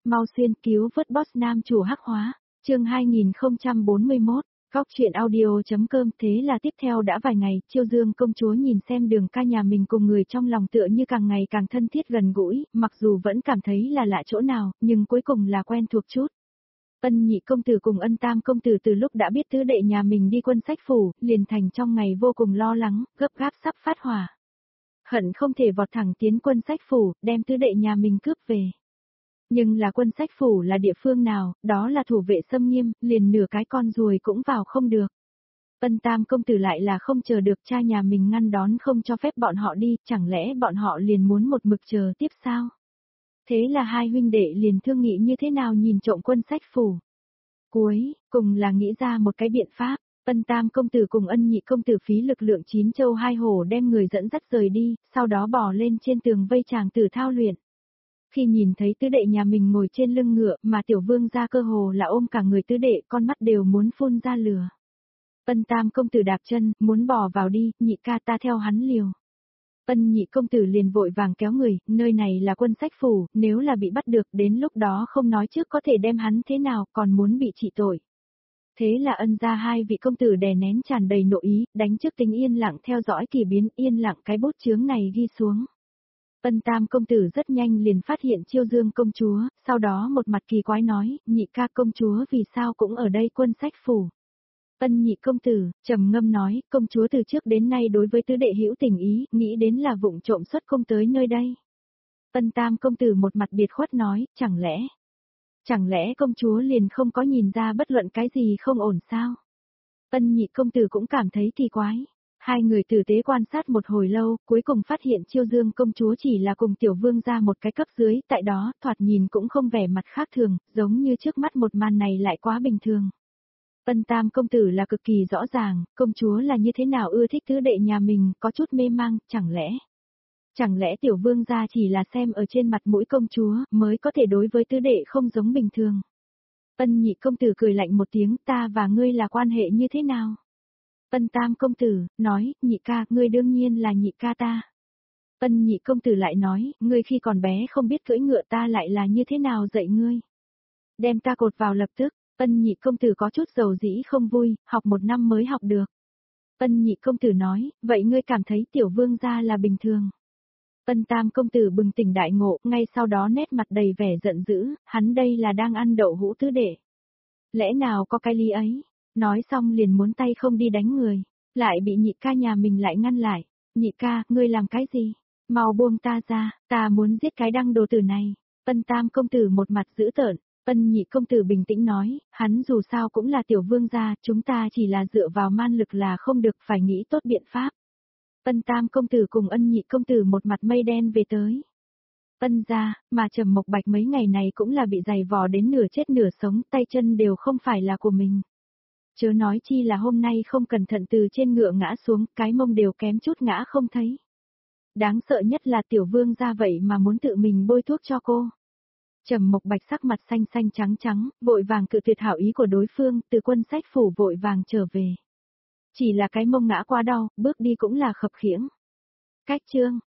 Mau xuyên cứu vớt boss nam chủ hắc hóa. Chương 2041. Góc truyện audio.com. Thế là tiếp theo đã vài ngày, Chiêu Dương công chúa nhìn xem Đường Ca nhà mình cùng người trong lòng tựa như càng ngày càng thân thiết gần gũi, mặc dù vẫn cảm thấy là lạ chỗ nào, nhưng cuối cùng là quen thuộc chút. Ân nhị công tử cùng Ân tam công tử từ lúc đã biết tứ đệ nhà mình đi Quân Sách phủ, liền thành trong ngày vô cùng lo lắng, gấp gáp sắp phát hỏa. Hận không thể vọt thẳng tiến Quân Sách phủ, đem tứ đệ nhà mình cướp về. Nhưng là Quân Sách phủ là địa phương nào, đó là thủ vệ xâm nghiêm, liền nửa cái con ruồi cũng vào không được. Ân tam công tử lại là không chờ được cha nhà mình ngăn đón không cho phép bọn họ đi, chẳng lẽ bọn họ liền muốn một mực chờ tiếp sao? Thế là hai huynh đệ liền thương nghị như thế nào nhìn trộm Quân Sách phủ. Cuối cùng là nghĩ ra một cái biện pháp. Ân tam công tử cùng Ân nhị công tử phí lực lượng 9 châu 2 hổ đem người dẫn dắt rời đi, sau đó bò lên trên tường vây chàng tử thao luyện. Khi nhìn thấy tứ đệ nhà mình ngồi trên lưng ngựa mà tiểu vương ra cơ hồ là ôm cả người tứ đệ, con mắt đều muốn phun ra lửa. Ân tam công tử đạp chân, muốn bò vào đi, nhị ca ta theo hắn liều. Ân nhị công tử liền vội vàng kéo người, nơi này là Quân Sách phủ, nếu là bị bắt được đến lúc đó không nói trước có thể đem hắn thế nào, còn muốn bị trị tội. Thế là Ân ra hai vị công tử đè nén tràn đầy nội ý, đánh trước tính yên lặng theo dõi kỳ biến, yên lặng cái bút chướng này ghi xuống. Ân tam công tử rất nhanh liền phát hiện Chiêu Dương công chúa, sau đó một mặt kỳ quái nói, nhị ca công chúa vì sao cũng ở đây Quân Sách phủ. Ân nhị công tử, trầm ngâm nói, công chúa từ trước đến nay đối với tứ đệ hữu tình ý, nghĩ đến là vụng trộm xuất không tới nơi đây. Ân tam công tử một mặt biệt khuất nói, chẳng lẽ công chúa liền không có nhìn ra bất luận cái gì không ổn sao? Ân nhị công tử cũng cảm thấy kỳ quái. Hai người tử tế quan sát một hồi lâu, cuối cùng phát hiện Chiêu Dương công chúa chỉ là cùng tiểu vương ra một cái cấp dưới, tại đó, thoạt nhìn cũng không vẻ mặt khác thường, giống như trước mắt một màn này lại quá bình thường. Ân tam công tử là cực kỳ rõ ràng, công chúa là như thế nào ưa thích tứ đệ nhà mình, có chút mê mang, chẳng lẽ tiểu vương gia chỉ là xem ở trên mặt mũi công chúa, mới có thể đối với tứ đệ không giống bình thường. Ân nhị công tử cười lạnh một tiếng, ta và ngươi là quan hệ như thế nào? Ân tam công tử, nói, nhị ca, ngươi đương nhiên là nhị ca ta. Ân nhị công tử lại nói, ngươi khi còn bé không biết cưỡi ngựa ta lại là như thế nào dạy ngươi. Đem ta cột vào lập tức, Ân nhị công tử có chút dầu dĩ không vui, học một năm mới học được. Ân nhị công tử nói, vậy ngươi cảm thấy tiểu vương gia là bình thường. Ân tam công tử bừng tỉnh đại ngộ, ngay sau đó nét mặt đầy vẻ giận dữ, hắn đây là đang ăn đậu hũ tứ đệ. Lẽ nào có cái lý ấy? Nói xong liền muốn tay không đi đánh người, lại bị nhị ca nhà mình lại ngăn lại. Nhị ca, ngươi làm cái gì? Mau buông ta ra, ta muốn giết cái đăng đồ tử này. Ân tam công tử một mặt dữ tợn, Ân nhị công tử bình tĩnh nói, hắn dù sao cũng là tiểu vương gia, chúng ta chỉ là dựa vào man lực là không được, phải nghĩ tốt biện pháp. Ân tam công tử cùng Ân nhị công tử một mặt mây đen về tới. Ân gia, mà Trầm Mộc Bạch mấy ngày này cũng là bị giày vò đến nửa chết nửa sống, tay chân đều không phải là của mình. Chớ nói chi là hôm nay không cẩn thận từ trên ngựa ngã xuống, cái mông đều kém chút ngã không thấy. Đáng sợ nhất là tiểu vương gia vậy mà muốn tự mình bôi thuốc cho cô. Trầm Mộc Bạch sắc mặt xanh xanh trắng trắng, vội vàng cự tuyệt hảo ý của đối phương, từ Quân Sách phủ vội vàng trở về. Chỉ là cái mông ngã quá đau, bước đi cũng là khập khiễng. Cách chương